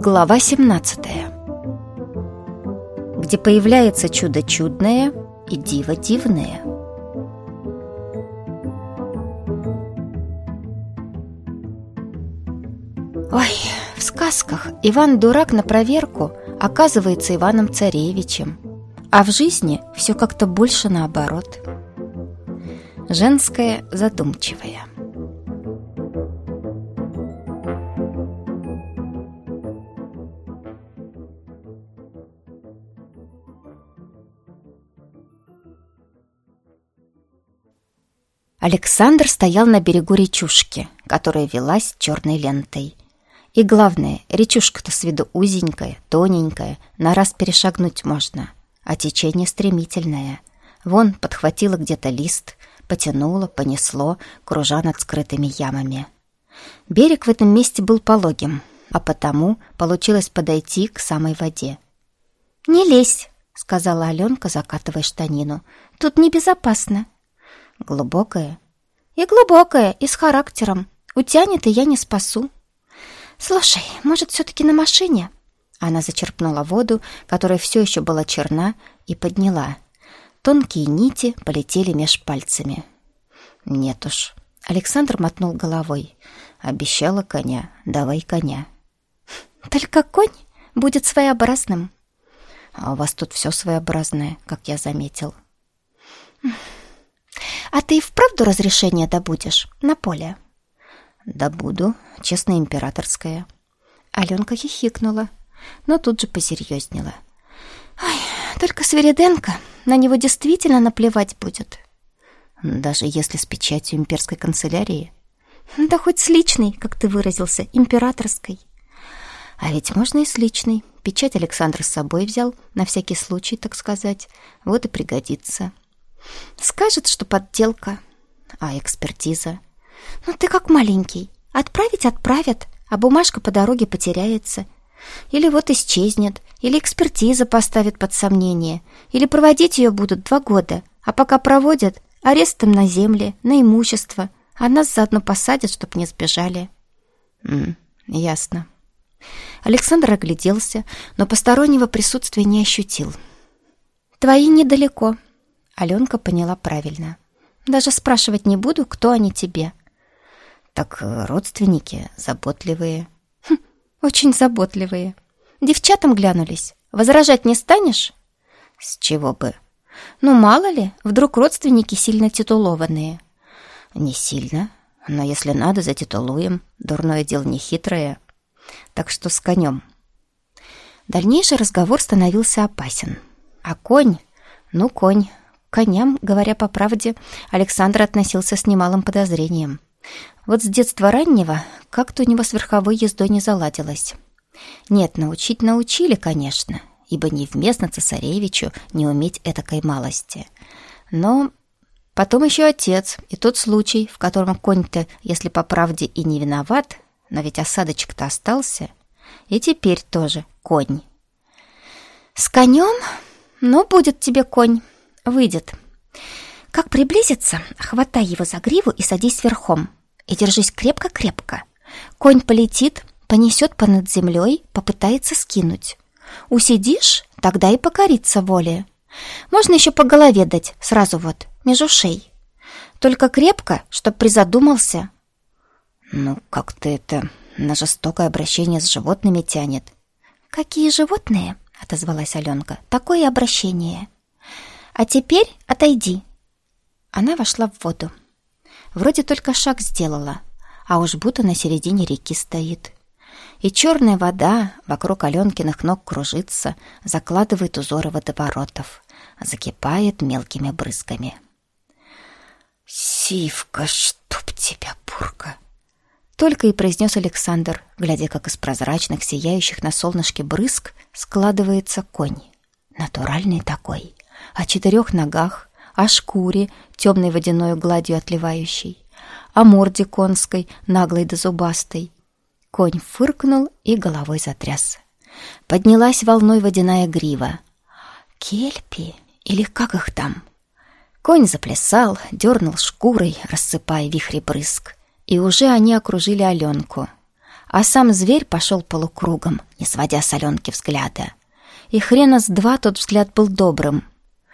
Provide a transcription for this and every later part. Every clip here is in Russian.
Глава 17, где появляется чудо чудное и диво дивное. Ой, в сказках Иван-дурак на проверку оказывается Иваном-царевичем, а в жизни все как-то больше наоборот. Женское задумчивое. Александр стоял на берегу речушки, которая велась черной лентой. И главное, речушка-то с виду узенькая, тоненькая, на раз перешагнуть можно, а течение стремительное. Вон подхватило где-то лист, потянуло, понесло, кружа над скрытыми ямами. Берег в этом месте был пологим, а потому получилось подойти к самой воде. «Не лезь», — сказала Аленка, закатывая штанину. «Тут небезопасно». «Глубокая?» «И глубокая, и с характером. Утянет, и я не спасу». «Слушай, может, все-таки на машине?» Она зачерпнула воду, которая все еще была черна, и подняла. Тонкие нити полетели меж пальцами. «Нет уж». Александр мотнул головой. «Обещала коня, давай коня». «Только конь будет своеобразным». «А у вас тут все своеобразное, как я заметил». «А ты и вправду разрешение добудешь на поле?» «Добуду, честно, императорское». Аленка хихикнула, но тут же посерьезнела. «Ой, только Свириденко, на него действительно наплевать будет». «Даже если с печатью имперской канцелярии?» «Да хоть с личной, как ты выразился, императорской». «А ведь можно и с личной. Печать Александр с собой взял, на всякий случай, так сказать. Вот и пригодится». «Скажет, что подделка». «А экспертиза?» «Ну ты как маленький. Отправить отправят, а бумажка по дороге потеряется. Или вот исчезнет, или экспертиза поставит под сомнение, или проводить ее будут 2 года, а пока проводят, арестом на земле, на имущество, а нас заодно посадят, чтоб не сбежали». Ясно». Александр огляделся, но постороннего присутствия не ощутил. «Твои недалеко». Аленка поняла правильно. «Даже спрашивать не буду, кто они тебе». «Так родственники заботливые». «Очень заботливые. Девчатам глянулись. Возражать не станешь?» «С чего бы?» «Ну, мало ли, вдруг родственники сильно титулованные». «Не сильно, но если надо, затитулуем. Дурное дело не хитрое. Так что с конем». Дальнейший разговор становился опасен. А конь? Ну, конь. К коням, говоря по правде, Александр относился с немалым подозрением. Вот с детства раннего как-то у него с верховой ездой не заладилось. Нет, научить научили, конечно, ибо невместно цесаревичу не уметь этакой малости. Но потом еще отец, и тот случай, в котором конь-то, если по правде и не виноват, но ведь осадочек-то остался, и теперь тоже конь. «С конем? Ну, будет тебе конь. Выйдет. Как приблизится, хватай его за гриву и садись верхом. И держись крепко-крепко. Конь полетит, понесет понад землей, попытается скинуть. Усидишь, тогда и покорится воле. Можно еще по голове дать, сразу вот, меж ушей. Только крепко, чтоб призадумался». «Ну, как-то это на жестокое обращение с животными тянет». «Какие животные?» — отозвалась Аленка. «Такое обращение. А теперь отойди». Она вошла в воду. Вроде только шаг сделала, а уж будто на середине реки стоит. И черная вода вокруг Аленкиных ног кружится, закладывает узоры водоворотов, закипает мелкими брызгами. «Сивка, чтоб тебя, бурка!» Только и произнес Александр, глядя, как из прозрачных, сияющих на солнышке брызг складывается конь. Натуральный такой, о 4 ногах, о шкуре, темной водяной гладью отливающей, о морде конской, наглой да зубастой. Конь фыркнул и головой затряс. Поднялась волной водяная грива. Кельпи, или как их там? Конь заплясал, дернул шкурой, рассыпая вихри брызг. И уже они окружили Аленку. а сам зверь пошел полукругом, не сводя с Аленки взгляда. И хрена с два тот взгляд был добрым.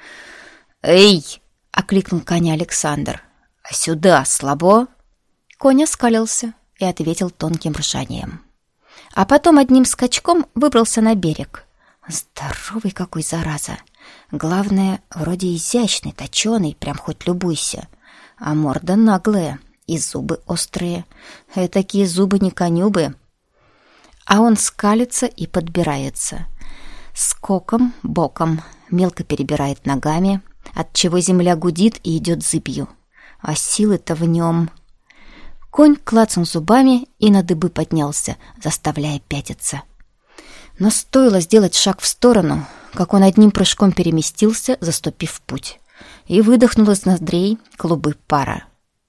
«Эй!» — окликнул коня Александр. «А сюда слабо?» Конь оскалился и ответил тонким ржанием. А потом одним скачком выбрался на берег. Здоровый какой, зараза! Главное, вроде изящный, точеный, прям хоть любуйся. А морда наглая и зубы острые. Такие зубы не коню бы. А он скалится и подбирается. Скоком, боком, мелко перебирает ногами, отчего земля гудит и идет зыбью. А силы-то в нем... Конь клацнул зубами и на дыбы поднялся, заставляя пятиться. Но стоило сделать шаг в сторону, как он одним прыжком переместился, заступив в путь, и выдохнул из ноздрей клубы пара.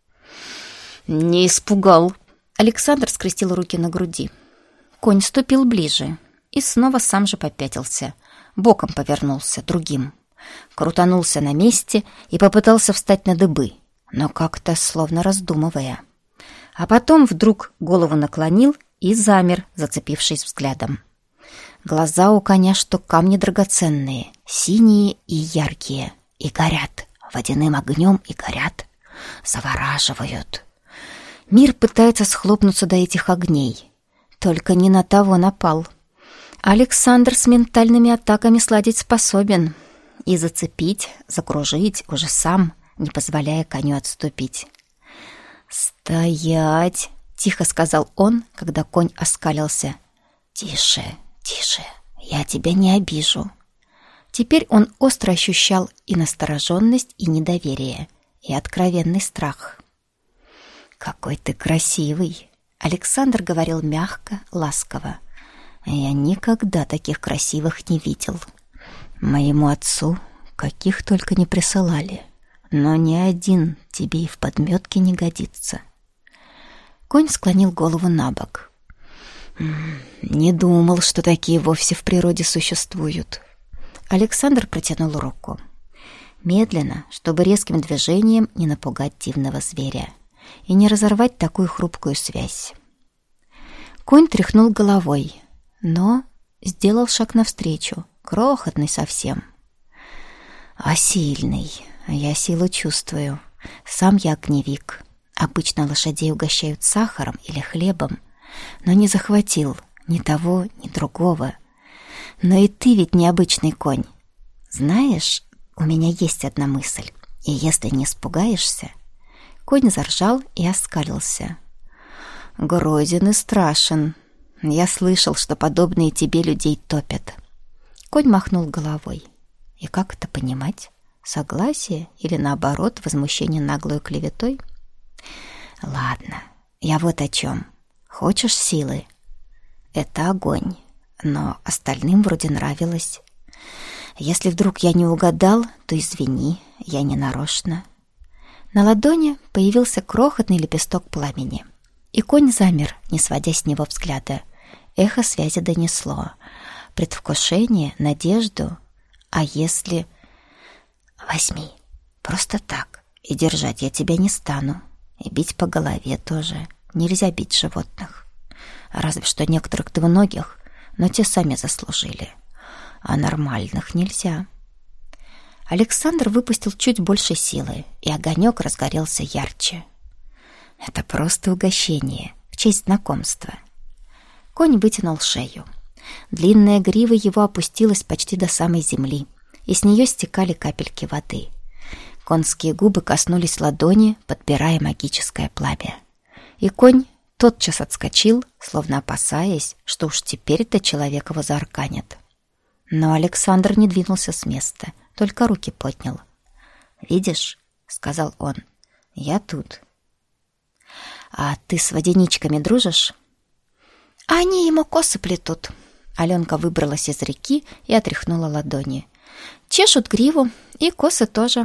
«Не испугал!» Александр скрестил руки на груди. Конь ступил ближе и снова сам же попятился, боком повернулся, другим. Крутанулся на месте и попытался встать на дыбы, но как-то словно раздумывая. А потом вдруг голову наклонил и замер, зацепившись взглядом. Глаза у коня, что камни драгоценные, синие и яркие, и горят, водяным огнем и горят, завораживают. Мир пытается схлопнуться до этих огней, только не на того напал. Александр с ментальными атаками сладить способен и зацепить, закружить уже сам, не позволяя коню отступить. «Стоять!» — тихо сказал он, когда конь оскалился. «Тише, тише, я тебя не обижу». Теперь он остро ощущал и настороженность, и недоверие, и откровенный страх. «Какой ты красивый!» — Александр говорил мягко, ласково. «Я никогда таких красивых не видел. Моему отцу каких только не присылали. Но ни один тебе и в подметке не годится». Конь склонил голову набок. «Не думал, что такие вовсе в природе существуют». Александр протянул руку. Медленно, чтобы резким движением не напугать дивного зверя и не разорвать такую хрупкую связь. Конь тряхнул головой, но сделал шаг навстречу, крохотный совсем. «А сильный. Я силу чувствую. Сам я огневик. Обычно лошадей угощают сахаром или хлебом, но не захватил ни того, ни другого. Но и ты ведь необычный конь. Знаешь, у меня есть одна мысль, и если не испугаешься...» Конь заржал и оскалился. «Грозен и страшен. Я слышал, что подобные тебе людей топят». Конь махнул головой. «И как это понимать? Согласие или, наоборот, возмущение наглой клеветой?» «Ладно, я вот о чем. Хочешь силы?» «Это огонь, но остальным вроде нравилось. Если вдруг я не угадал, то извини, я не нарочно». На ладони появился крохотный лепесток пламени, и конь замер, не сводя с него взгляда. Эхо связи донесло. Предвкушение, надежду. А если... «Возьми, просто так, и держать я тебя не стану. И бить по голове тоже. Нельзя бить животных. Разве что некоторых двуногих, но те сами заслужили. А нормальных нельзя». Александр выпустил чуть больше силы, и огонек разгорелся ярче. «Это просто угощение, в честь знакомства». Конь вытянул шею. Длинная грива его опустилась почти до самой земли, и с нее стекали капельки воды. Конские губы коснулись ладони, подбирая магическое пламя. И конь тотчас отскочил, словно опасаясь, что уж теперь-то человек его заарканит. Но Александр не двинулся с места, только руки поднял. «Видишь?» — сказал он. «Я тут». «А ты с водяничками дружишь?» «Они ему косы плетут». Аленка выбралась из реки и отряхнула ладони. «Чешут гриву, и косы тоже».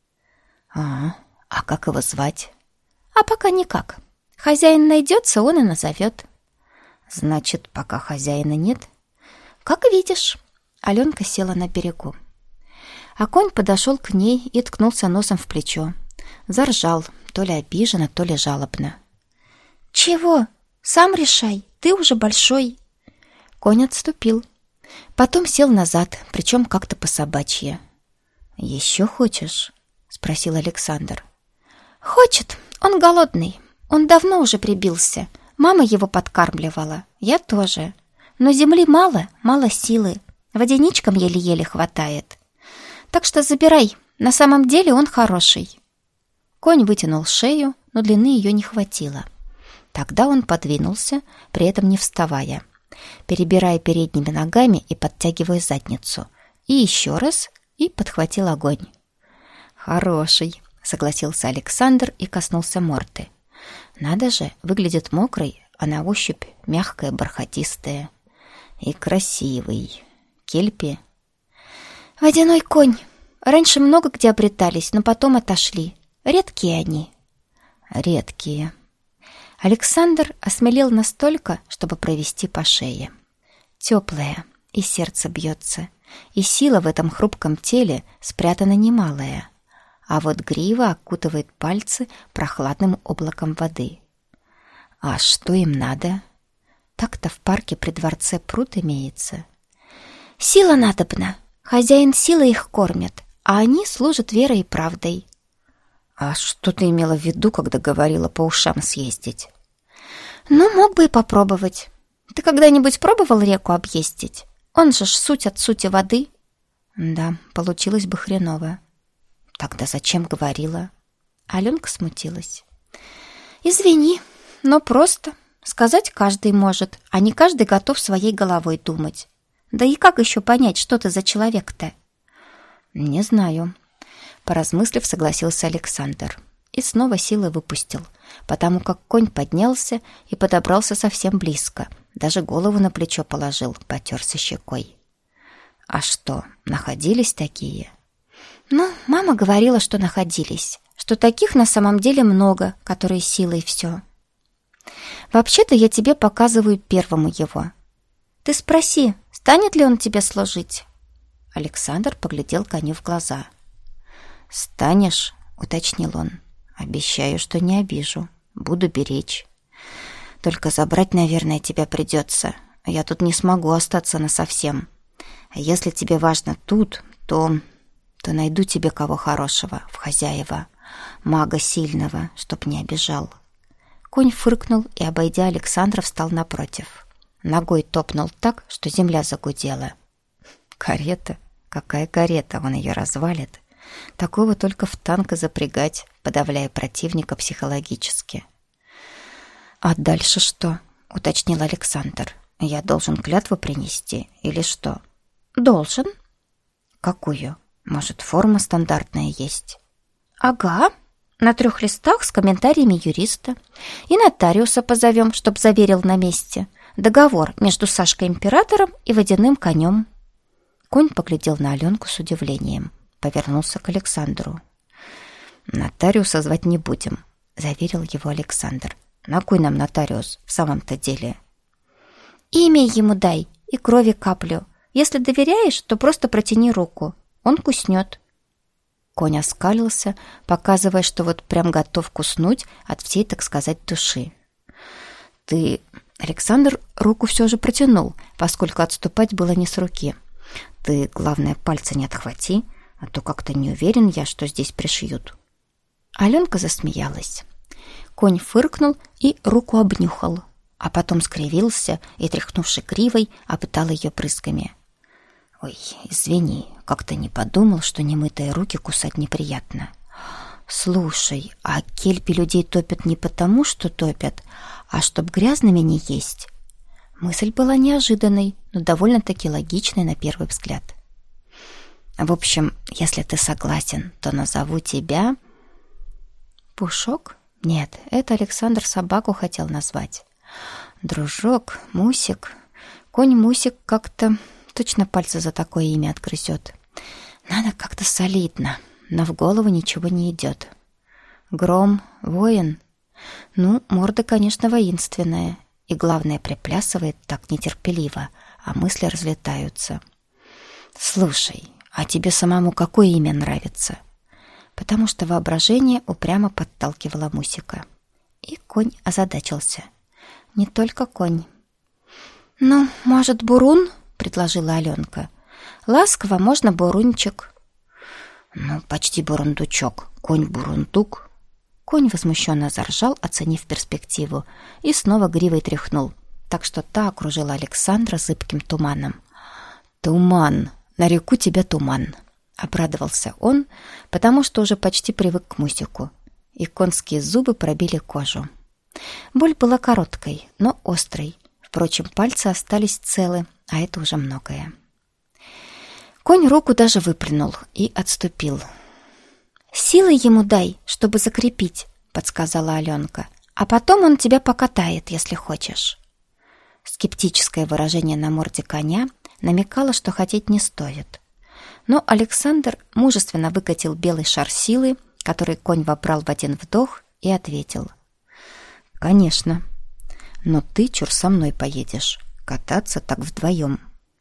«А как его звать?» «А пока никак. Хозяин найдется, он и назовет». «Значит, пока хозяина нет?» «Как видишь». Аленка села на берегу. А конь подошел к ней и ткнулся носом в плечо. Заржал, то ли обиженно, то ли жалобно. «Чего?» — Сам решай, ты уже большой». Конь отступил. Потом сел назад, причем как-то по-собачье. «Еще хочешь?» — спросил Александр. «Хочет, он голодный. Он давно уже прибился. Мама его подкармливала, я тоже. Но земли мало, мало силы. Водяничкам еле-еле хватает. Так что забирай, на самом деле он хороший». Конь вытянул шею, но длины ее не хватило. Тогда он подвинулся, при этом не вставая, перебирая передними ногами и подтягивая задницу. И еще раз, и подхватил огонь. «Хороший», — согласился Александр и коснулся морды. «Надо же, выглядит мокрой, а на ощупь мягкая, бархатистая. И красивый. Кельпи?» «Водяной конь. Раньше много где обретались, но потом отошли. Редкие они». «Редкие». Александр осмелел настолько, чтобы провести по шее. Теплая, и сердце бьется, и сила в этом хрупком теле спрятана немалая. А вот грива окутывает пальцы прохладным облаком воды. А что им надо? Так-то в парке при дворце пруд имеется. «Сила надобна. Хозяин силой их кормит, а они служат верой и правдой». «А что ты имела в виду, когда говорила по ушам съездить?» «Ну, мог бы и попробовать. Ты когда-нибудь пробовал реку объездить? Он же ж суть от сути воды». «Да, получилось бы хреново». «Тогда зачем говорила?» Аленка смутилась. «Извини, но просто. Сказать каждый может, а не каждый готов своей головой думать. Да и как еще понять, что ты за человек-то?» «Не знаю». Поразмыслив, согласился Александр. И снова силы выпустил, потому как конь поднялся и подобрался совсем близко. Даже голову на плечо положил, потерся щекой. «А что, находились такие?» «Ну, мама говорила, что находились, что таких на самом деле много, которые силой все. Вообще-то я тебе показываю первому его. Ты спроси, станет ли он тебе служить?» Александр поглядел коню в глаза. «Станешь?» — уточнил он. «Обещаю, что не обижу. Буду беречь. Только забрать, наверное, тебя придется. Я тут не смогу остаться насовсем. А если тебе важно тут, то найду тебе кого хорошего в хозяева, мага сильного, чтоб не обижал». Конь фыркнул и, обойдя Александра, встал напротив. Ногой топнул так, что земля загудела. «Карета? Какая карета? Он ее развалит. Такого только в танк запрягать, подавляя противника психологически». «А дальше что?» — уточнил Александр. «Я должен клятву принести или что?» «Должен». «Какую? Может, форма стандартная есть?» «Ага, на 3 листах с комментариями юриста. И нотариуса позовем, чтоб заверил на месте. Договор между Сашкой-императором и водяным конем». Конь поглядел на Аленку с удивлением. Повернулся к Александру. «Нотариуса звать не будем», — заверил его Александр. «На кой нам нотариус в самом-то деле?» «Имя ему дай и крови каплю. Если доверяешь, то просто протяни руку. Он куснет». Конь оскалился, показывая, что вот прям готов куснуть от всей, так сказать, души. «Ты...» Александр руку все же протянул, поскольку отступать было не с руки. «Ты, главное, пальца не отхвати, а то как-то не уверен я, что здесь пришьют». Аленка засмеялась. Конь фыркнул и руку обнюхал, а потом скривился и, тряхнувши гривой, опытал ее брызгами. «Ой, извини, как-то не подумал, что немытые руки кусать неприятно. Слушай, а кельпи людей топят не потому, что топят, а чтоб грязными не есть». Мысль была неожиданной, но довольно-таки логичной на первый взгляд. «В общем, если ты согласен, то назову тебя...» «Пушок?» Нет, это Александр собаку хотел назвать. «Дружок, Мусик...» Конь Мусик как-то точно пальцы за такое имя отгрызет. Надо как-то солидно, но в голову ничего не идет. Гром, воин. Ну, морда, конечно, воинственная. И, главное, приплясывает так нетерпеливо, а мысли разлетаются. «Слушай, а тебе самому какое имя нравится?» Потому что воображение упрямо подталкивало Мусика. И конь озадачился. Не только конь. «Ну, может, бурун?» — предложила Аленка. «Ласково можно бурунчик». «Ну, почти бурундучок. Конь-бурундук». Конь возмущенно заржал, оценив перспективу, и снова гривой тряхнул, так что та окружила Александра зыбким туманом. «Туман! Нареку тебя туман!» — обрадовался он, потому что уже почти привык к мусику, и конские зубы пробили кожу. Боль была короткой, но острой. Впрочем, пальцы остались целы, а это уже многое. Конь руку даже выплюнул и отступил. «Силы ему дай, чтобы закрепить», — подсказала Аленка. «А потом он тебя покатает, если хочешь». Скептическое выражение на морде коня намекало, что хотеть не стоит. Но Александр мужественно выкатил белый шар силы, который конь вобрал в один вдох, и ответил: «Конечно. Но ты, чур, со мной поедешь. Кататься так вдвоем».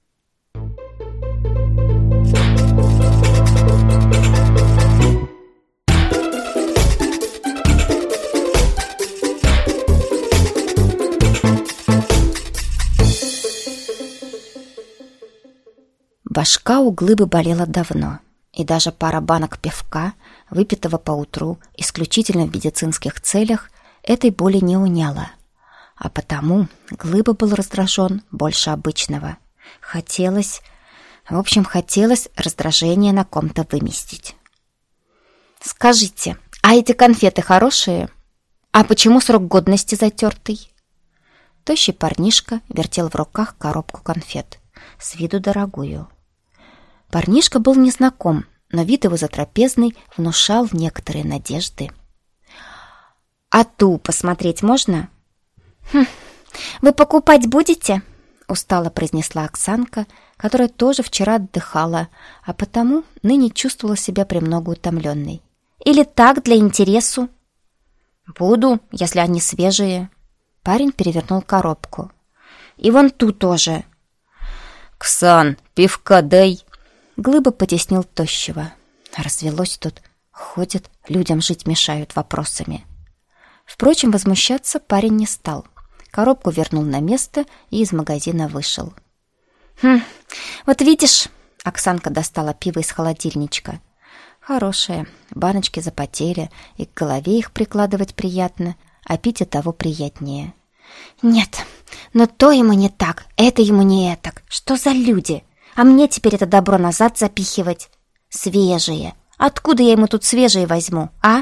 Башка у Глыбы болела давно, и даже пара банок пивка, выпитого поутру исключительно в медицинских целях, этой боли не уняла. А потому Глыба был раздражен больше обычного. Хотелось раздражение на ком-то выместить. «Скажите, а эти конфеты хорошие? А почему срок годности затертый?» Тощий парнишка вертел в руках коробку конфет, с виду дорогую. Парнишка был незнаком, но вид его затрапезный внушал некоторые надежды. «А ту посмотреть можно?» «Вы покупать будете?» — устало произнесла Оксанка, которая тоже вчера отдыхала, а потому ныне чувствовала себя премного утомленной. «Или так, для интересу?» «Буду, если они свежие». Парень перевернул коробку. «И вон ту тоже». «Ксан, пивка дай!» Глыба потеснил тощего. Развелось тут. Ходят, людям жить мешают вопросами. Впрочем, возмущаться парень не стал. Коробку вернул на место и из магазина вышел. Вот видишь, Оксанка достала пиво из холодильничка. Хорошее, баночки запотели, и к голове их прикладывать приятно, а пить и того приятнее. Нет, но то ему не так, это ему не этак. Что за люди? А мне теперь это добро назад запихивать? Свежие. Откуда я ему тут свежие возьму, а?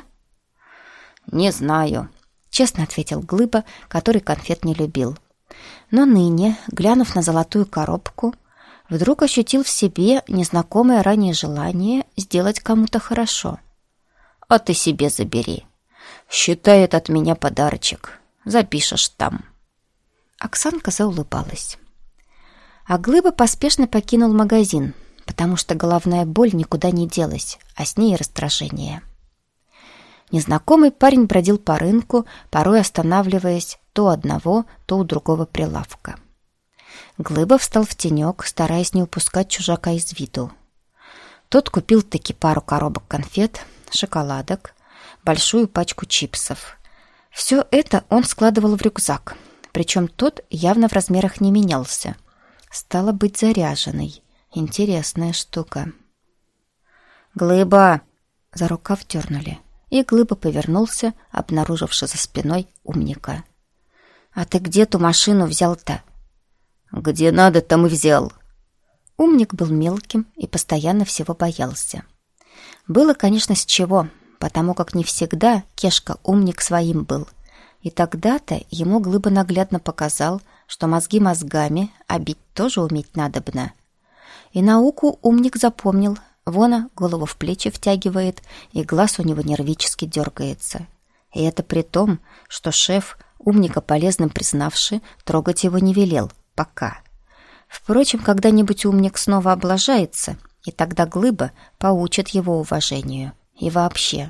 «Не знаю», — честно ответил Глыба, который конфет не любил. Но ныне, глянув на золотую коробку, вдруг ощутил в себе незнакомое ранее желание сделать кому-то хорошо. «А ты себе забери. Считай, это от меня подарочек. Запишешь там». Оксанка заулыбалась. А Глыба поспешно покинул магазин, потому что головная боль никуда не делась, а с ней и раздражение. Незнакомый парень бродил по рынку, порой останавливаясь то у одного, то у другого прилавка. Глыба встал в тенек, стараясь не упускать чужака из виду. Тот купил-таки пару коробок конфет, шоколадок, большую пачку чипсов. Все это он складывал в рюкзак, причем тот явно в размерах не менялся. Стало быть, заряженный. Интересная штука. «Глыба!» За рукав дернули, и Глыба повернулся, обнаруживши за спиной умника. «А ты где ту машину взял-то?» «Где надо, там и взял». Умник был мелким и постоянно всего боялся. Было, конечно, с чего, потому как не всегда Кешка умник своим был. И тогда-то ему Глыба наглядно показал, что мозги мозгами, а бить тоже уметь надобно. И науку умник запомнил. Вона голову в плечи втягивает, и глаз у него нервически дергается. И это при том, что шеф, умника полезным признавший, трогать его не велел. Пока. Впрочем, когда-нибудь умник снова облажается, и тогда Глыба поучит его уважению. И вообще.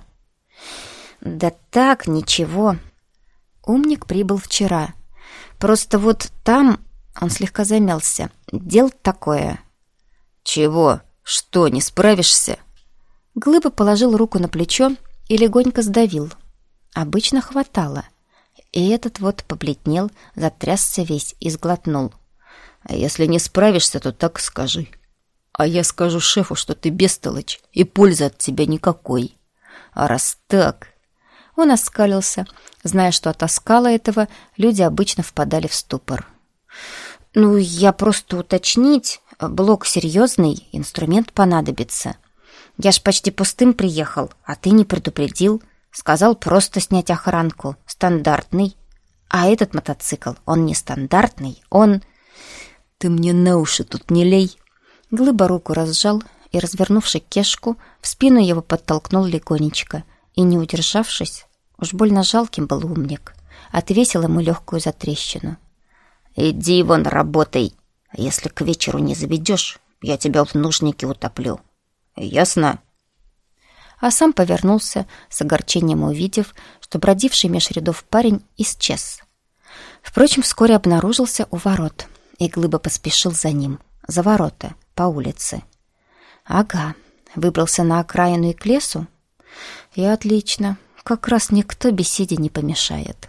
«Да так, ничего». Умник прибыл вчера. Просто вот там, он слегка замялся, дело такое. «Чего? Что, не справишься?» Глыба положил руку на плечо и легонько сдавил. Обычно хватало. И этот вот побледнел, затрясся весь и сглотнул. «А если не справишься, то так скажи. А я скажу шефу, что ты бестолочь, и пользы от тебя никакой. А раз так...» Он оскалился, зная, что от оскала этого люди обычно впадали в ступор. «Ну, я просто уточнить. Блок серьезный, инструмент понадобится. Я ж почти пустым приехал, а ты не предупредил. Сказал просто снять охранку. Стандартный. А этот мотоцикл, он не стандартный, он...» «Ты мне на уши тут не лей!» Глыба руку разжал и, развернувши кешку, в спину его подтолкнул легонечко. И, не удержавшись, уж больно жалким был умник, отвесил ему легкую затрещину. «Иди вон, работай! Если к вечеру не заведешь, я тебя в нужнике утоплю. Ясно?» А сам повернулся, с огорчением увидев, что бродивший меж рядов парень исчез. Впрочем, вскоре обнаружился у ворот, и Глыба поспешил за ним, за ворота, по улице. Ага, выбрался на окраину и к лесу? И отлично, как раз никто беседе не помешает.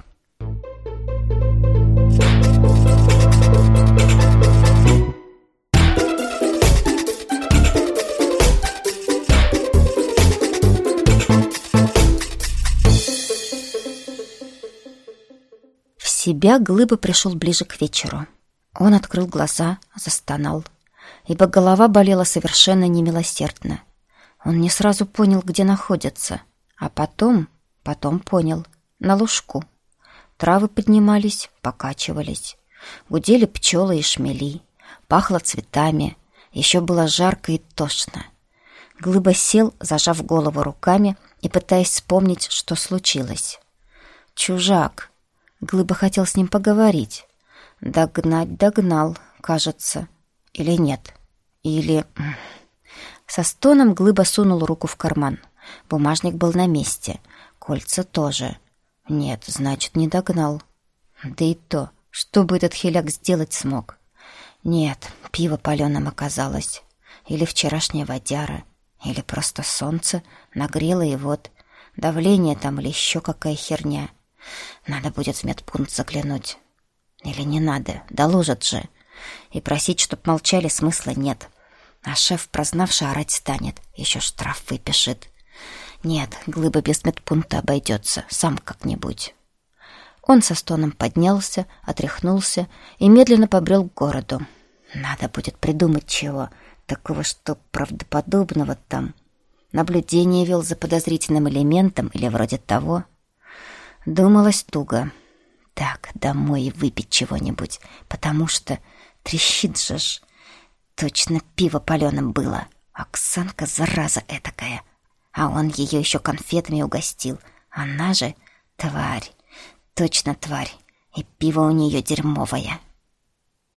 В себя Глыба пришел ближе к вечеру. Он открыл глаза, застонал, ибо голова болела совершенно немилосердно. Он не сразу понял, где находится, а потом понял, на лужку. Травы поднимались, покачивались, гудели пчелы и шмели, пахло цветами, еще было жарко и тошно. Глыба сел, зажав голову руками и пытаясь вспомнить, что случилось. Чужак. Глыба хотел с ним поговорить. Догнал, кажется. Или нет? Или... Со стоном Глыба сунул руку в карман. Бумажник был на месте. Кольца тоже. Нет, значит, не догнал. Да и то, что бы этот хиляк сделать смог? Нет, пиво паленым оказалось. Или вчерашняя водяра. Или просто солнце нагрело, и вот давление там или еще какая херня. Надо будет в медпункт заглянуть. Или не надо, доложат же. И просить, чтоб молчали, смысла нет. А шеф, прознавший, орать станет. Еще штраф выпишет. Нет, Глыба без медпункта обойдется. Сам как-нибудь. Он со стоном поднялся, отряхнулся и медленно побрел к городу. Надо будет придумать чего. Такого, что правдоподобного там. Наблюдение вел за подозрительным элементом или вроде того. Думалось туго. Так, домой и выпить чего-нибудь, потому что трещит же ж. Точно пиво паленым было. Оксанка, зараза этакая. А он ее еще конфетами угостил. Она же тварь. Точно тварь. И пиво у нее дерьмовое.